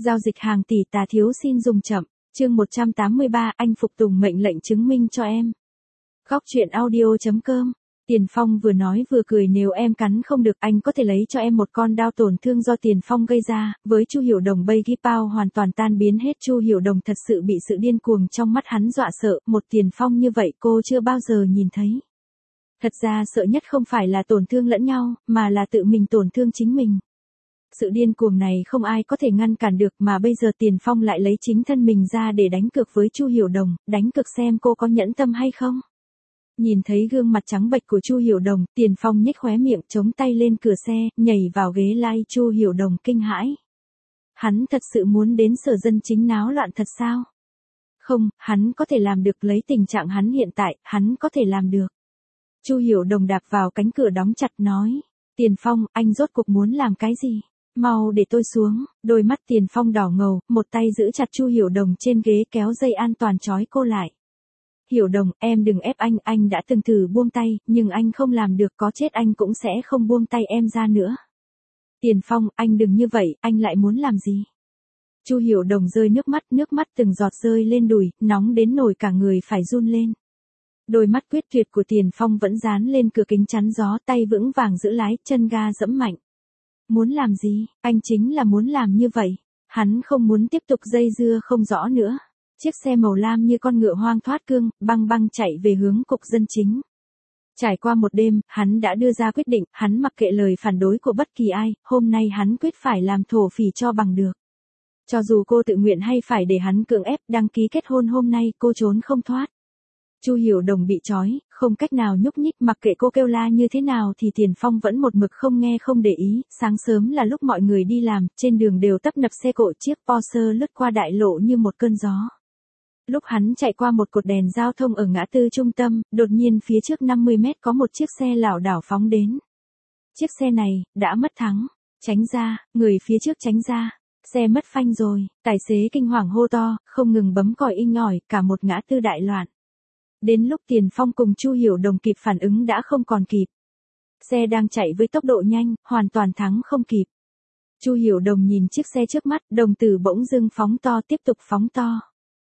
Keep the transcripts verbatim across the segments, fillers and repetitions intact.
Giao dịch hàng tỷ tà thiếu xin dùng chậm. Chương một trăm tám mươi ba, anh phục tùng mệnh lệnh chứng minh cho em. Góc truyện audio.com. Tiền Phong vừa nói vừa cười, nếu em cắn không được anh có thể lấy cho em một con đao tổn thương do Tiền Phong gây ra. Với Chu Hiểu Đồng, Baby Pao hoàn toàn tan biến hết. Chu Hiểu Đồng thật sự bị sự điên cuồng trong mắt hắn dọa sợ, một Tiền Phong như vậy cô chưa bao giờ nhìn thấy. Thật ra sợ nhất không phải là tổn thương lẫn nhau, mà là tự mình tổn thương chính mình. Sự điên cuồng này không ai có thể ngăn cản được, mà bây giờ Tiền Phong lại lấy chính thân mình ra để đánh cược với Chu Hiểu Đồng, đánh cược xem cô có nhẫn tâm hay không. Nhìn thấy gương mặt trắng bệch của Chu Hiểu Đồng, Tiền Phong nhếch khóe miệng, chống tay lên cửa xe, nhảy vào ghế lái. Chu Hiểu Đồng kinh hãi. Hắn thật sự muốn đến Sở Dân Chính náo loạn thật sao? Không, hắn có thể làm được, lấy tình trạng hắn hiện tại, hắn có thể làm được. Chu Hiểu Đồng đạp vào cánh cửa đóng chặt nói, Tiền Phong, anh rốt cuộc muốn làm cái gì? Mau để tôi xuống. Đôi mắt Tiền Phong đỏ ngầu, một tay giữ chặt Chu Hiểu Đồng trên ghế, kéo dây an toàn trói cô lại. Hiểu Đồng, em đừng ép anh, anh đã từng thử buông tay, nhưng anh không làm được, có chết anh cũng sẽ không buông tay em ra nữa. Tiền Phong, anh đừng như vậy, anh lại muốn làm gì? Chu Hiểu Đồng rơi nước mắt, nước mắt từng giọt rơi lên đùi, nóng đến nổi cả người phải run lên. Đôi mắt quyết tuyệt của Tiền Phong vẫn dán lên cửa kính chắn gió, tay vững vàng giữ lái, chân ga giẫm mạnh. Muốn làm gì? Anh chính là muốn làm như vậy. Hắn không muốn tiếp tục dây dưa không rõ nữa. Chiếc xe màu lam như con ngựa hoang thoát cương, băng băng chạy về hướng cục dân chính. Trải qua một đêm, hắn đã đưa ra quyết định, hắn mặc kệ lời phản đối của bất kỳ ai, hôm nay hắn quyết phải làm thổ phỉ cho bằng được. Cho dù cô tự nguyện hay phải để hắn cưỡng ép đăng ký kết hôn, hôm nay cô trốn không thoát. Chu Hiểu Đồng bị trói, không cách nào nhúc nhích, mặc kệ cô kêu la như thế nào thì Tiền Phong vẫn một mực không nghe không để ý. Sáng sớm là lúc mọi người đi làm, trên đường đều tấp nập xe cộ, chiếc Porsche lướt qua đại lộ như một cơn gió. Lúc hắn chạy qua một cột đèn giao thông ở ngã tư trung tâm, đột nhiên phía trước năm mươi mét có một chiếc xe lảo đảo phóng đến. Chiếc xe này, đã mất thắng. Tránh ra, người phía trước tránh ra. Xe mất phanh rồi, tài xế kinh hoàng hô to, không ngừng bấm còi inh ỏi, cả một ngã tư đại loạn. Đến lúc Tiền Phong cùng Chu Hiểu Đồng kịp phản ứng đã không còn kịp. Xe đang chạy với tốc độ nhanh, hoàn toàn thắng không kịp. Chu Hiểu Đồng nhìn chiếc xe trước mắt, đồng tử bỗng dưng phóng to, tiếp tục phóng to.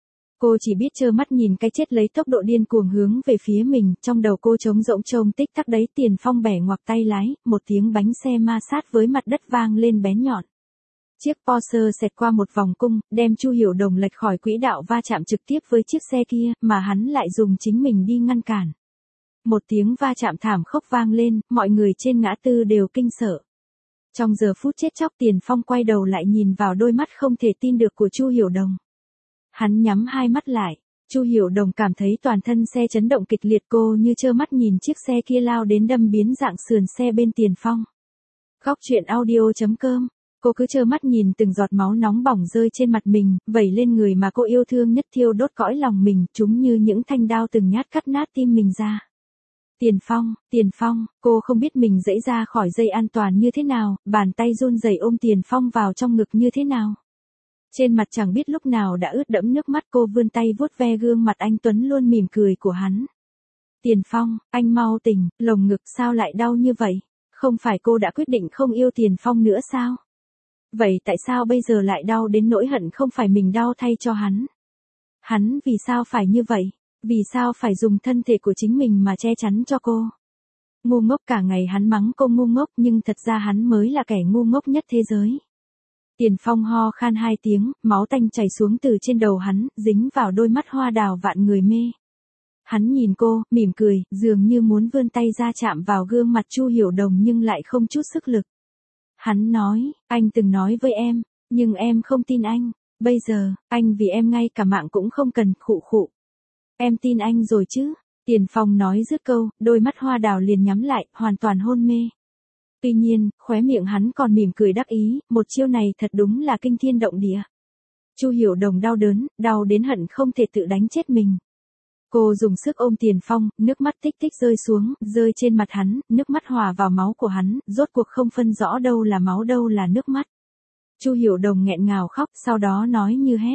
Cô chỉ biết trơ mắt nhìn cái chết lấy tốc độ điên cuồng hướng về phía mình, trong đầu cô trống rỗng trông tích tắc đấy. Tiền Phong bẻ ngoặc tay lái, một tiếng bánh xe ma sát với mặt đất vang lên bén nhọn. Chiếc Porsche xẹt qua một vòng cung, đem Chu Hiểu Đồng lệch khỏi quỹ đạo, va chạm trực tiếp với chiếc xe kia, mà hắn lại dùng chính mình đi ngăn cản. Một tiếng va chạm thảm khốc vang lên, mọi người trên ngã tư đều kinh sợ. Trong giờ phút chết chóc, Tiền Phong quay đầu lại nhìn vào đôi mắt không thể tin được của Chu Hiểu Đồng. Hắn nhắm hai mắt lại, Chu Hiểu Đồng cảm thấy toàn thân xe chấn động kịch liệt, cô như trơ mắt nhìn chiếc xe kia lao đến đâm biến dạng sườn xe bên Tiền Phong. Góc truyện audio.com. Cô cứ trơ mắt nhìn từng giọt máu nóng bỏng rơi trên mặt mình, vẩy lên người mà cô yêu thương nhất, thiêu đốt cõi lòng mình, chúng như những thanh đao từng nhát cắt nát tim mình ra. Tiền Phong, Tiền Phong, cô không biết mình giãy ra khỏi dây an toàn như thế nào, bàn tay run rẩy ôm Tiền Phong vào trong ngực như thế nào. Trên mặt chẳng biết lúc nào đã ướt đẫm nước mắt, cô vươn tay vuốt ve gương mặt anh tuấn luôn mỉm cười của hắn. Tiền Phong, anh mau tỉnh, lồng ngực sao lại đau như vậy? Không phải cô đã quyết định không yêu Tiền Phong nữa sao? Vậy tại sao bây giờ lại đau đến nỗi hận không phải mình đau thay cho hắn? Hắn vì sao phải như vậy? Vì sao phải dùng thân thể của chính mình mà che chắn cho cô? Ngu ngốc, cả ngày hắn mắng cô ngu ngốc, nhưng thật ra hắn mới là kẻ ngu ngốc nhất thế giới. Tiền Phong ho khan hai tiếng, máu tanh chảy xuống từ trên đầu hắn, dính vào đôi mắt hoa đào vạn người mê. Hắn nhìn cô, mỉm cười, dường như muốn vươn tay ra chạm vào gương mặt Chu Hiểu Đồng nhưng lại không chút sức lực. Hắn nói, anh từng nói với em, nhưng em không tin anh. Bây giờ, anh vì em ngay cả mạng cũng không cần, khụ khụ. Em tin anh rồi chứ? Tiền Phong nói dứt câu, đôi mắt hoa đào liền nhắm lại, hoàn toàn hôn mê. Tuy nhiên, khóe miệng hắn còn mỉm cười đắc ý, một chiêu này thật đúng là kinh thiên động địa. Chu Hiểu Đồng đau đớn, đau đến hận không thể tự đánh chết mình. Cô dùng sức ôm Tiền Phong, nước mắt tích tích rơi xuống, rơi trên mặt hắn, nước mắt hòa vào máu của hắn, rốt cuộc không phân rõ đâu là máu đâu là nước mắt. Chu Hiểu Đồng nghẹn ngào khóc, sau đó nói như hét.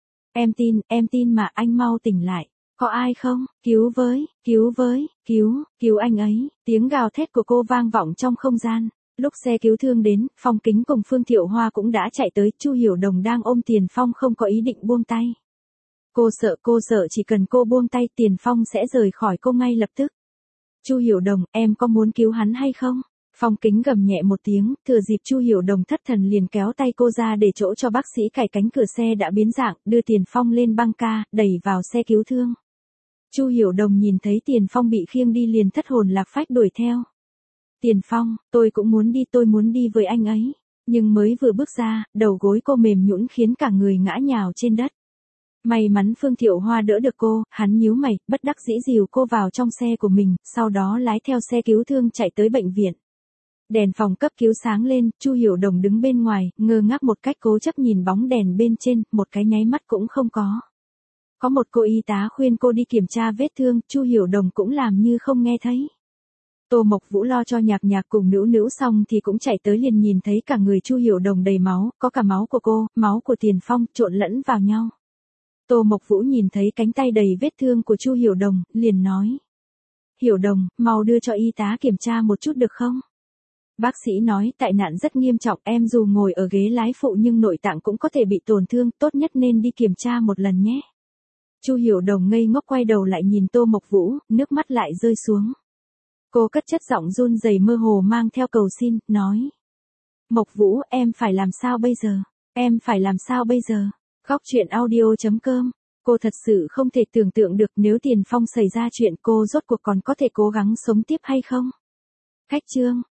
Em tin, em tin mà, anh mau tỉnh lại. Có ai không? Cứu với, cứu với, cứu, cứu anh ấy. Tiếng gào thét của cô vang vọng trong không gian. Lúc xe cứu thương đến, Phong Kính cùng Phương Thiệu Hoa cũng đã chạy tới, Chu Hiểu Đồng đang ôm Tiền Phong không có ý định buông tay. Cô sợ, cô sợ chỉ cần cô buông tay Tiền Phong sẽ rời khỏi cô ngay lập tức. Chu Hiểu Đồng, em có muốn cứu hắn hay không? Phong Kính gầm nhẹ một tiếng, thừa dịp Chu Hiểu Đồng thất thần liền kéo tay cô ra để chỗ cho bác sĩ cài cánh cửa xe đã biến dạng, đưa Tiền Phong lên băng ca, đẩy vào xe cứu thương. Chu Hiểu Đồng nhìn thấy Tiền Phong bị khiêng đi liền thất hồn lạc phách đuổi theo. Tiền Phong, tôi cũng muốn đi, tôi muốn đi với anh ấy. Nhưng mới vừa bước ra, đầu gối cô mềm nhũn khiến cả người ngã nhào trên đất. May mắn Phương Thiệu Hoa đỡ được cô, hắn nhíu mày, bất đắc dĩ dìu cô vào trong xe của mình, sau đó lái theo xe cứu thương chạy tới bệnh viện. Đèn phòng cấp cứu sáng lên, Chu Hiểu Đồng đứng bên ngoài, ngơ ngác một cách cố chấp nhìn bóng đèn bên trên, một cái nháy mắt cũng không có. Có một cô y tá khuyên cô đi kiểm tra vết thương, Chu Hiểu Đồng cũng làm như không nghe thấy. Tô Mộc Vũ lo cho Nhạc Nhạc cùng Nữu Nữu xong thì cũng chạy tới liền nhìn thấy cả người Chu Hiểu Đồng đầy máu, có cả máu của cô, máu của Tiền Phong trộn lẫn vào nhau. Tô Mộc Vũ nhìn thấy cánh tay đầy vết thương của Chu Hiểu Đồng, liền nói: "Hiểu Đồng, mau đưa cho y tá kiểm tra một chút được không?" Bác sĩ nói tai nạn rất nghiêm trọng, em dù ngồi ở ghế lái phụ nhưng nội tạng cũng có thể bị tổn thương, tốt nhất nên đi kiểm tra một lần nhé. Chu Hiểu Đồng ngây ngốc quay đầu lại nhìn Tô Mộc Vũ, nước mắt lại rơi xuống. Cô cất chất giọng run rẩy mơ hồ mang theo cầu xin, nói: "Mộc Vũ, em phải làm sao bây giờ? Em phải làm sao bây giờ?" Khóc chuyện audio chấm com. Cô thật sự không thể tưởng tượng được nếu Tiền Phong xảy ra chuyện cô rốt cuộc còn có thể cố gắng sống tiếp hay không. Khách chương.